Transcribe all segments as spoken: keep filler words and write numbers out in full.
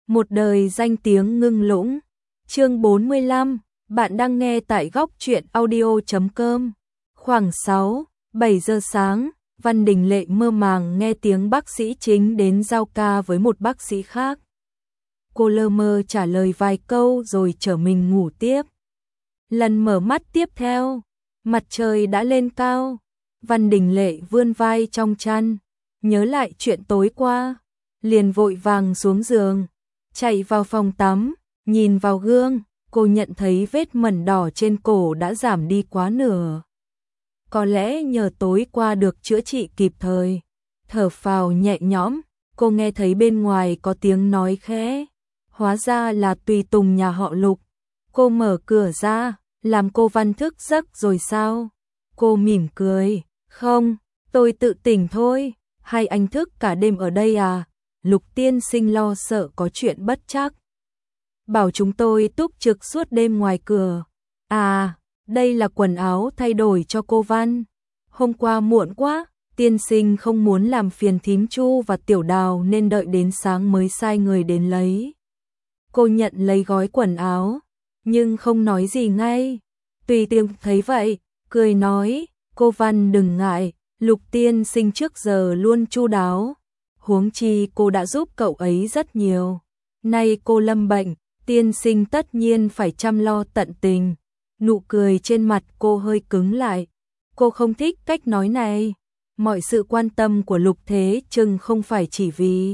Một đời danh tiếng ngưng lũng. Chương bốn mươi lăm, bạn đang nghe tại góc truyện audio chấm com. Khoảng sáu, bảy giờ sáng, Văn Đình Lệ mơ màng nghe tiếng bác sĩ chính đến giao ca với một bác sĩ khác. Cô lơ mơ trả lời vài câu rồi trở mình ngủ tiếp. Lần mở mắt tiếp theo, mặt trời đã lên cao. Văn Đình Lệ vươn vai trong chăn, nhớ lại chuyện tối qua, liền vội vàng xuống giường, chạy vào phòng tắm, nhìn vào gương, cô nhận thấy vết mẩn đỏ trên cổ đã giảm đi quá nửa. Có lẽ nhờ tối qua được chữa trị kịp thời. Thở phào nhẹ nhõm, cô nghe thấy bên ngoài có tiếng nói khẽ, hóa ra là tùy tùng nhà họ Lục. Cô mở cửa ra, làm cô Văn thức giấc rồi sao? Cô mỉm cười, không, tôi tự tỉnh thôi, hai anh thức cả đêm ở đây à? Lục tiên sinh lo sợ có chuyện bất trắc, bảo chúng tôi túc trực suốt đêm ngoài cửa. À, đây là quần áo thay đổi cho cô Văn. Hôm qua muộn quá, tiên sinh không muốn làm phiền thím Chu và Tiểu Đào nên đợi đến sáng mới sai người đến lấy. Cô nhận lấy gói quần áo, nhưng không nói gì ngay. Tùy Tiêm thấy vậy, cười nói, cô Văn đừng ngại, Lục tiên sinh trước giờ luôn chu đáo. Huống chi cô đã giúp cậu ấy rất nhiều. Nay cô lâm bệnh, tiên sinh tất nhiên phải chăm lo tận tình. Nụ cười trên mặt cô hơi cứng lại. Cô không thích cách nói này. Mọi sự quan tâm của Lục Thế Trừng không phải chỉ vì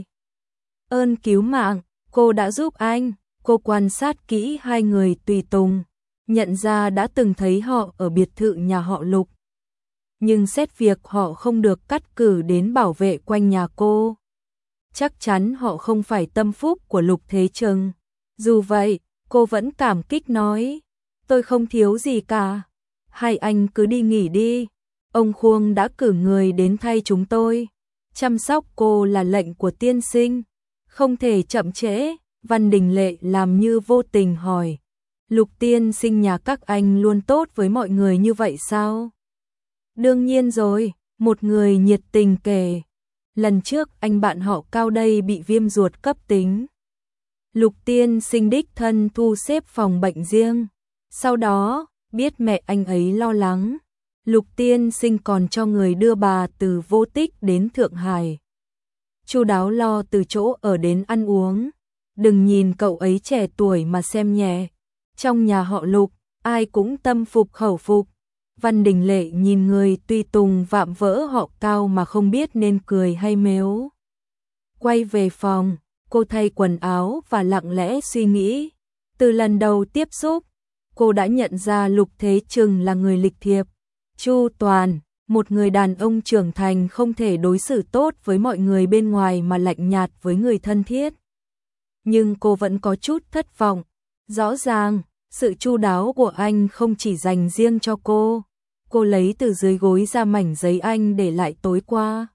ơn cứu mạng, cô đã giúp anh. Cô quan sát kỹ hai người tùy tùng, nhận ra đã từng thấy họ ở biệt thự nhà họ Lục. Nhưng xét việc họ không được cắt cử đến bảo vệ quanh nhà cô, chắc chắn họ không phải tâm phúc của Lục Thế Trừng. Dù vậy, cô vẫn cảm kích nói, tôi không thiếu gì cả, hai anh cứ đi nghỉ đi, ông Khuông đã cử người đến thay chúng tôi. Chăm sóc cô là lệnh của tiên sinh, không thể chậm trễ. Văn Đình Lệ làm như vô tình hỏi, Lục tiên sinh nhà các anh luôn tốt với mọi người như vậy sao? Đương nhiên rồi, một người nhiệt tình kể. Lần trước anh bạn họ Cao đây bị viêm ruột cấp tính. Lục tiên sinh đích thân thu xếp phòng bệnh riêng. Sau đó, biết mẹ anh ấy lo lắng, Lục tiên sinh còn cho người đưa bà từ Vô Tích đến Thượng Hải. Chu đáo lo từ chỗ ở đến ăn uống. Đừng nhìn cậu ấy trẻ tuổi mà xem nhẹ. Trong nhà họ Lục, ai cũng tâm phục khẩu phục. Văn Đình Lệ nhìn người tùy tùng vạm vỡ họ Cao mà không biết nên cười hay mếu. Quay về phòng, cô thay quần áo và lặng lẽ suy nghĩ. Từ lần đầu tiếp xúc, cô đã nhận ra Lục Thế Trừng là người lịch thiệp, chu toàn, một người đàn ông trưởng thành không thể đối xử tốt với mọi người bên ngoài mà lạnh nhạt với người thân thiết. Nhưng cô vẫn có chút thất vọng. Rõ ràng, sự chu đáo của anh không chỉ dành riêng cho cô. Cô lấy từ dưới gối ra mảnh giấy anh để lại tối qua.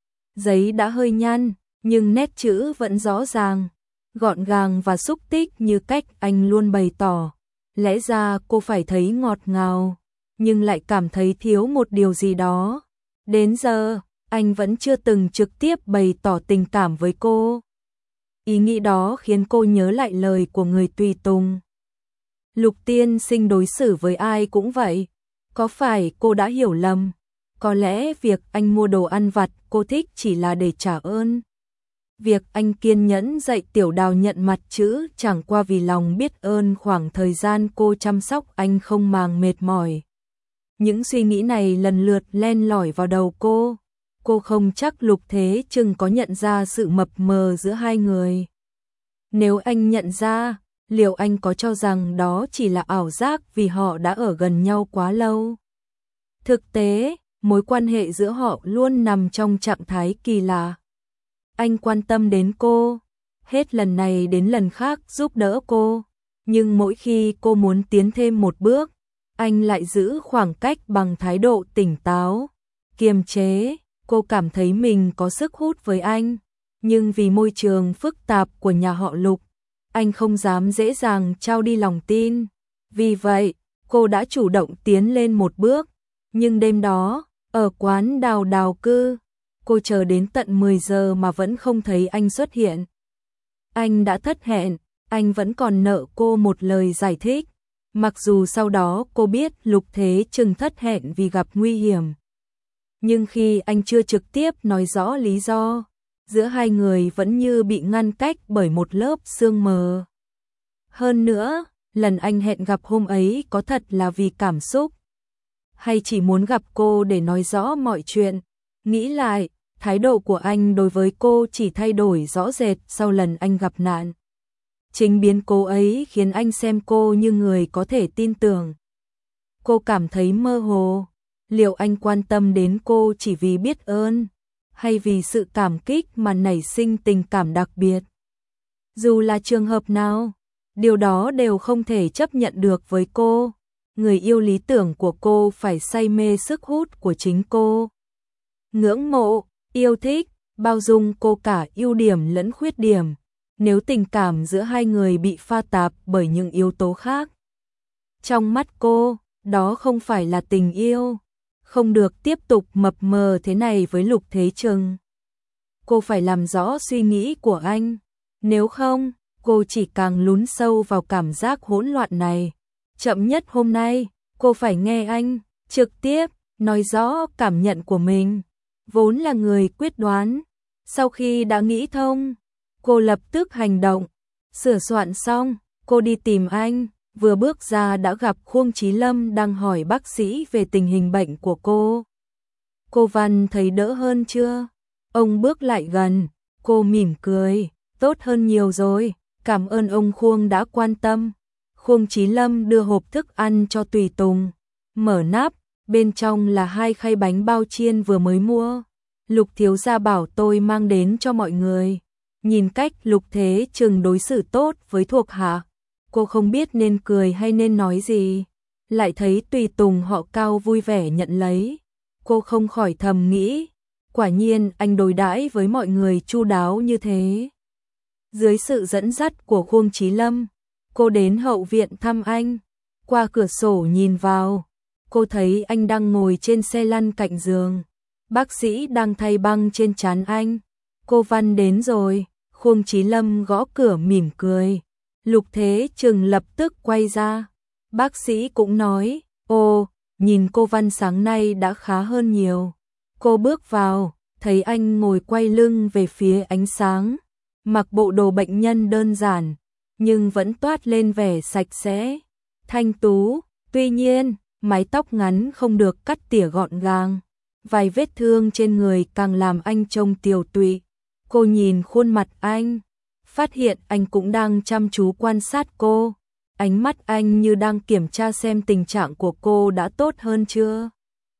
Giấy đã hơi nhăn, nhưng nét chữ vẫn rõ ràng, gọn gàng và xúc tích như cách anh luôn bày tỏ. Lẽ ra cô phải thấy ngọt ngào, nhưng lại cảm thấy thiếu một điều gì đó. Đến giờ, anh vẫn chưa từng trực tiếp bày tỏ tình cảm với cô. Ý nghĩ đó khiến cô nhớ lại lời của người tùy tùng. Lục tiên sinh đối xử với ai cũng vậy. Có phải cô đã hiểu lầm? Có lẽ việc anh mua đồ ăn vặt cô thích chỉ là để trả ơn. Việc anh kiên nhẫn dạy Tiểu Đào nhận mặt chữ chẳng qua vì lòng biết ơn khoảng thời gian cô chăm sóc anh không màng mệt mỏi. Những suy nghĩ này lần lượt len lỏi vào đầu cô. Cô không chắc Lục Thế Trừng có nhận ra sự mập mờ giữa hai người. Nếu anh nhận ra, liệu anh có cho rằng đó chỉ là ảo giác vì họ đã ở gần nhau quá lâu? Thực tế, mối quan hệ giữa họ luôn nằm trong trạng thái kỳ lạ. Anh quan tâm đến cô, hết lần này đến lần khác giúp đỡ cô, nhưng mỗi khi cô muốn tiến thêm một bước, anh lại giữ khoảng cách bằng thái độ tỉnh táo, kiềm chế. Cô cảm thấy mình có sức hút với anh, nhưng vì môi trường phức tạp của nhà họ Lục, anh không dám dễ dàng trao đi lòng tin. Vì vậy, cô đã chủ động tiến lên một bước. Nhưng đêm đó, ở quán Đào Đào Cư, cô chờ đến tận mười giờ mà vẫn không thấy anh xuất hiện. Anh đã thất hẹn, anh vẫn còn nợ cô một lời giải thích. Mặc dù sau đó cô biết Lục Thế Trừng thất hẹn vì gặp nguy hiểm. Nhưng khi anh chưa trực tiếp nói rõ lý do, giữa hai người vẫn như bị ngăn cách bởi một lớp sương mờ. Hơn nữa, lần anh hẹn gặp hôm ấy có thật là vì cảm xúc, hay chỉ muốn gặp cô để nói rõ mọi chuyện. Nghĩ lại, thái độ của anh đối với cô chỉ thay đổi rõ rệt sau lần anh gặp nạn. Chính biến cố ấy khiến anh xem cô như người có thể tin tưởng. Cô cảm thấy mơ hồ, liệu anh quan tâm đến cô chỉ vì biết ơn, hay vì sự cảm kích mà nảy sinh tình cảm đặc biệt. Dù là trường hợp nào, điều đó đều không thể chấp nhận được với cô. Người yêu lý tưởng của cô phải say mê sức hút của chính cô. Ngưỡng mộ, yêu thích, bao dung cô cả ưu điểm lẫn khuyết điểm. Nếu tình cảm giữa hai người bị pha tạp bởi những yếu tố khác, trong mắt cô, đó không phải là tình yêu. Không được tiếp tục mập mờ thế này với Lục Thế Trừng. Cô phải làm rõ suy nghĩ của anh. Nếu không, cô chỉ càng lún sâu vào cảm giác hỗn loạn này. Chậm nhất hôm nay, cô phải nghe anh trực tiếp nói rõ cảm nhận của mình. Vốn là người quyết đoán, sau khi đã nghĩ thông, cô lập tức hành động. Sửa soạn xong, cô đi tìm anh, vừa bước ra đã gặp Khuông Chí Lâm đang hỏi bác sĩ về tình hình bệnh của cô. Cô Văn thấy đỡ hơn chưa? Ông bước lại gần, cô mỉm cười, tốt hơn nhiều rồi, cảm ơn ông Khuông đã quan tâm. Khuông Chí Lâm đưa hộp thức ăn cho Tùy Tùng, mở nắp, bên trong là hai khay bánh bao chiên vừa mới mua. Lục thiếu gia bảo tôi mang đến cho mọi người. Nhìn cách Lục Thế Trừng đối xử tốt với thuộc hạ, cô không biết nên cười hay nên nói gì. Lại thấy Tùy Tùng họ Cao vui vẻ nhận lấy, cô không khỏi thầm nghĩ, quả nhiên anh đối đãi với mọi người chu đáo như thế. Dưới sự dẫn dắt của Khuông Chí Lâm, cô đến hậu viện thăm anh. Qua cửa sổ nhìn vào, cô thấy anh đang ngồi trên xe lăn cạnh giường. Bác sĩ đang thay băng trên trán anh. Cô Văn đến rồi. Khuông Chí Lâm gõ cửa mỉm cười. Lục Thế Trừng lập tức quay ra. Bác sĩ cũng nói, ô, nhìn cô Văn sáng nay đã khá hơn nhiều. Cô bước vào, thấy anh ngồi quay lưng về phía ánh sáng, mặc bộ đồ bệnh nhân đơn giản, nhưng vẫn toát lên vẻ sạch sẽ, thanh tú. Tuy nhiên, mái tóc ngắn không được cắt tỉa gọn gàng, vài vết thương trên người càng làm anh trông tiều tụy. Cô nhìn khuôn mặt anh, phát hiện anh cũng đang chăm chú quan sát cô. Ánh mắt anh như đang kiểm tra xem tình trạng của cô đã tốt hơn chưa.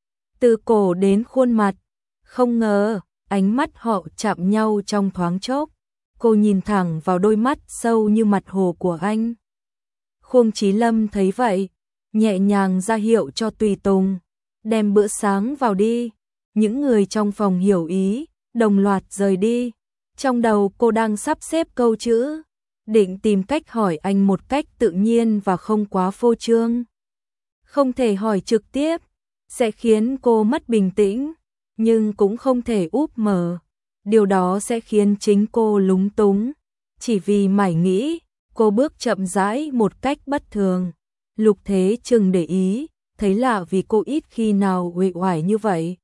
Từ cổ đến khuôn mặt, không ngờ, ánh mắt họ chạm nhau trong thoáng chốc. Cô nhìn thẳng vào đôi mắt sâu như mặt hồ của anh. Khuông Chí Lâm thấy vậy, nhẹ nhàng ra hiệu cho Tùy Tùng, đem bữa sáng vào đi. Những người trong phòng hiểu ý, đồng loạt rời đi. Trong đầu cô đang sắp xếp câu chữ, định tìm cách hỏi anh một cách tự nhiên và không quá phô trương. Không thể hỏi trực tiếp, sẽ khiến cô mất bình tĩnh, nhưng cũng không thể úp mở. Điều đó sẽ khiến chính cô lúng túng. Chỉ vì mải nghĩ, cô bước chậm rãi một cách bất thường. Lục Thế Trừng để ý, thấy lạ vì cô ít khi nào uể oải như vậy.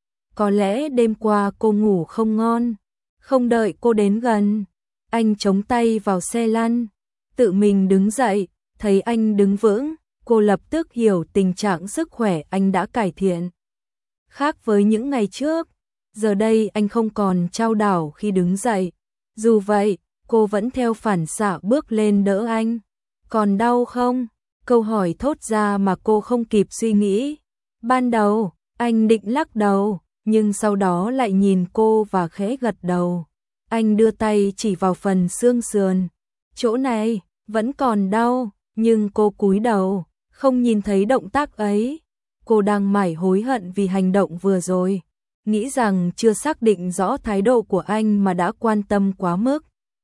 Có lẽ đêm qua cô ngủ không ngon. Không đợi cô đến gần, anh chống tay vào xe lăn, tự mình đứng dậy. Thấy anh đứng vững, cô lập tức hiểu tình trạng sức khỏe anh đã cải thiện. Khác với những ngày trước, giờ đây anh không còn chao đảo khi đứng dậy. Dù vậy, cô vẫn theo phản xạ bước lên đỡ anh. Còn đau không? Câu hỏi thốt ra mà cô không kịp suy nghĩ. Ban đầu, anh định lắc đầu, nhưng sau đó lại nhìn cô và khẽ gật đầu. Anh đưa tay chỉ vào phần xương sườn. Chỗ này, vẫn còn đau, nhưng cô cúi đầu, không nhìn thấy động tác ấy. Cô đang mải hối hận vì hành động vừa rồi, nghĩ rằng chưa xác định rõ thái độ của anh mà đã quan tâm quá mức.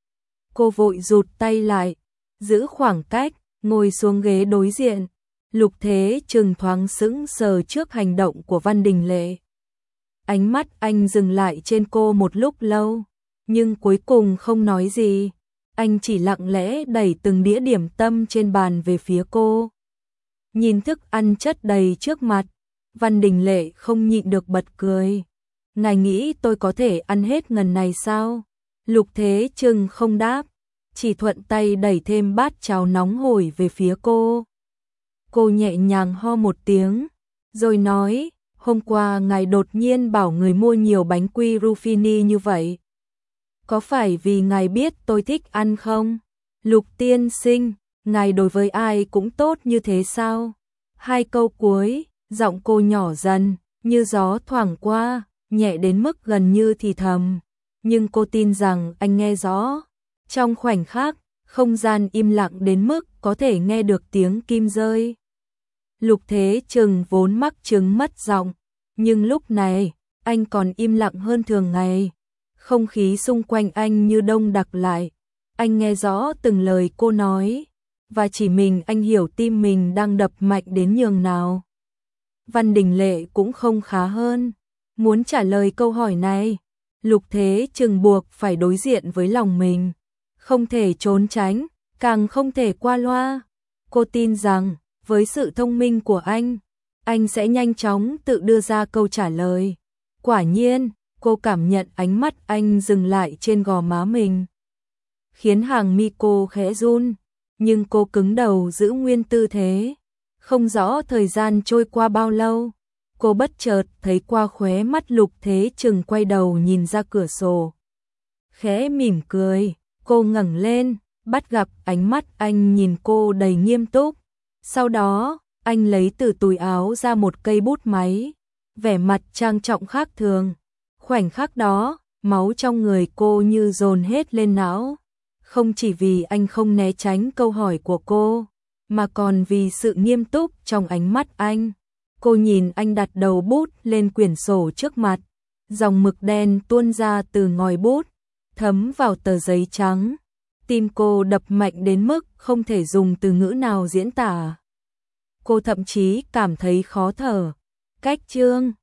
Cô vội rụt tay lại, giữ khoảng cách, ngồi xuống ghế đối diện. Lục Thế Trừng thoáng sững sờ trước hành động của Văn Đình Lệ. Ánh mắt anh dừng lại trên cô một lúc lâu, nhưng cuối cùng không nói gì. anh chỉ lặng lẽ đẩy từng đĩa điểm tâm trên bàn về phía cô. Nhìn thức ăn chất đầy trước mặt, Văn Đình Lệ không nhịn được bật cười. Ngài nghĩ tôi có thể ăn hết ngần này sao? Lục Thế Trừng không đáp, chỉ thuận tay đẩy thêm bát cháo nóng hổi về phía cô. Cô nhẹ nhàng ho một tiếng, rồi nói, hôm qua ngài đột nhiên bảo người mua nhiều bánh quy Ruffini như vậy. Có phải vì ngài biết tôi thích ăn không? Lục tiên sinh, ngài đối với ai cũng tốt như thế sao? Hai câu cuối, giọng cô nhỏ dần, như gió thoảng qua, nhẹ đến mức gần như thì thầm. Nhưng cô tin rằng anh nghe rõ. Trong khoảnh khắc, không gian im lặng đến mức có thể nghe được tiếng kim rơi. Lục Thế Trừng vốn mắc chứng mất giọng, nhưng lúc này, anh còn im lặng hơn thường ngày. Không khí xung quanh anh như đông đặc lại. Anh nghe rõ từng lời cô nói, và chỉ mình anh hiểu tim mình đang đập mạnh đến nhường nào. Văn Đình Lệ cũng không khá hơn. Muốn trả lời câu hỏi này, Lục Thế Trừng buộc phải đối diện với lòng mình. Không thể trốn tránh, càng không thể qua loa. Cô tin rằng, với sự thông minh của anh, anh sẽ nhanh chóng tự đưa ra câu trả lời. Quả nhiên, cô cảm nhận ánh mắt anh dừng lại trên gò má mình, khiến hàng mi cô khẽ run, nhưng cô cứng đầu giữ nguyên tư thế. Không rõ thời gian trôi qua bao lâu, cô bất chợt thấy qua khóe mắt Lục Thế Trừng quay đầu nhìn ra cửa sổ. Khẽ mỉm cười, cô ngẩng lên, bắt gặp ánh mắt anh nhìn cô đầy nghiêm túc. Sau đó, anh lấy từ túi áo ra một cây bút máy, vẻ mặt trang trọng khác thường. Khoảnh khắc đó, máu trong người cô như dồn hết lên não. Không chỉ vì anh không né tránh câu hỏi của cô, mà còn vì sự nghiêm túc trong ánh mắt anh. Cô nhìn anh đặt đầu bút lên quyển sổ trước mặt, dòng mực đen tuôn ra từ ngòi bút, thấm vào tờ giấy trắng. Tim cô đập mạnh đến mức không thể dùng từ ngữ nào diễn tả. Cô thậm chí cảm thấy khó thở. Cách chương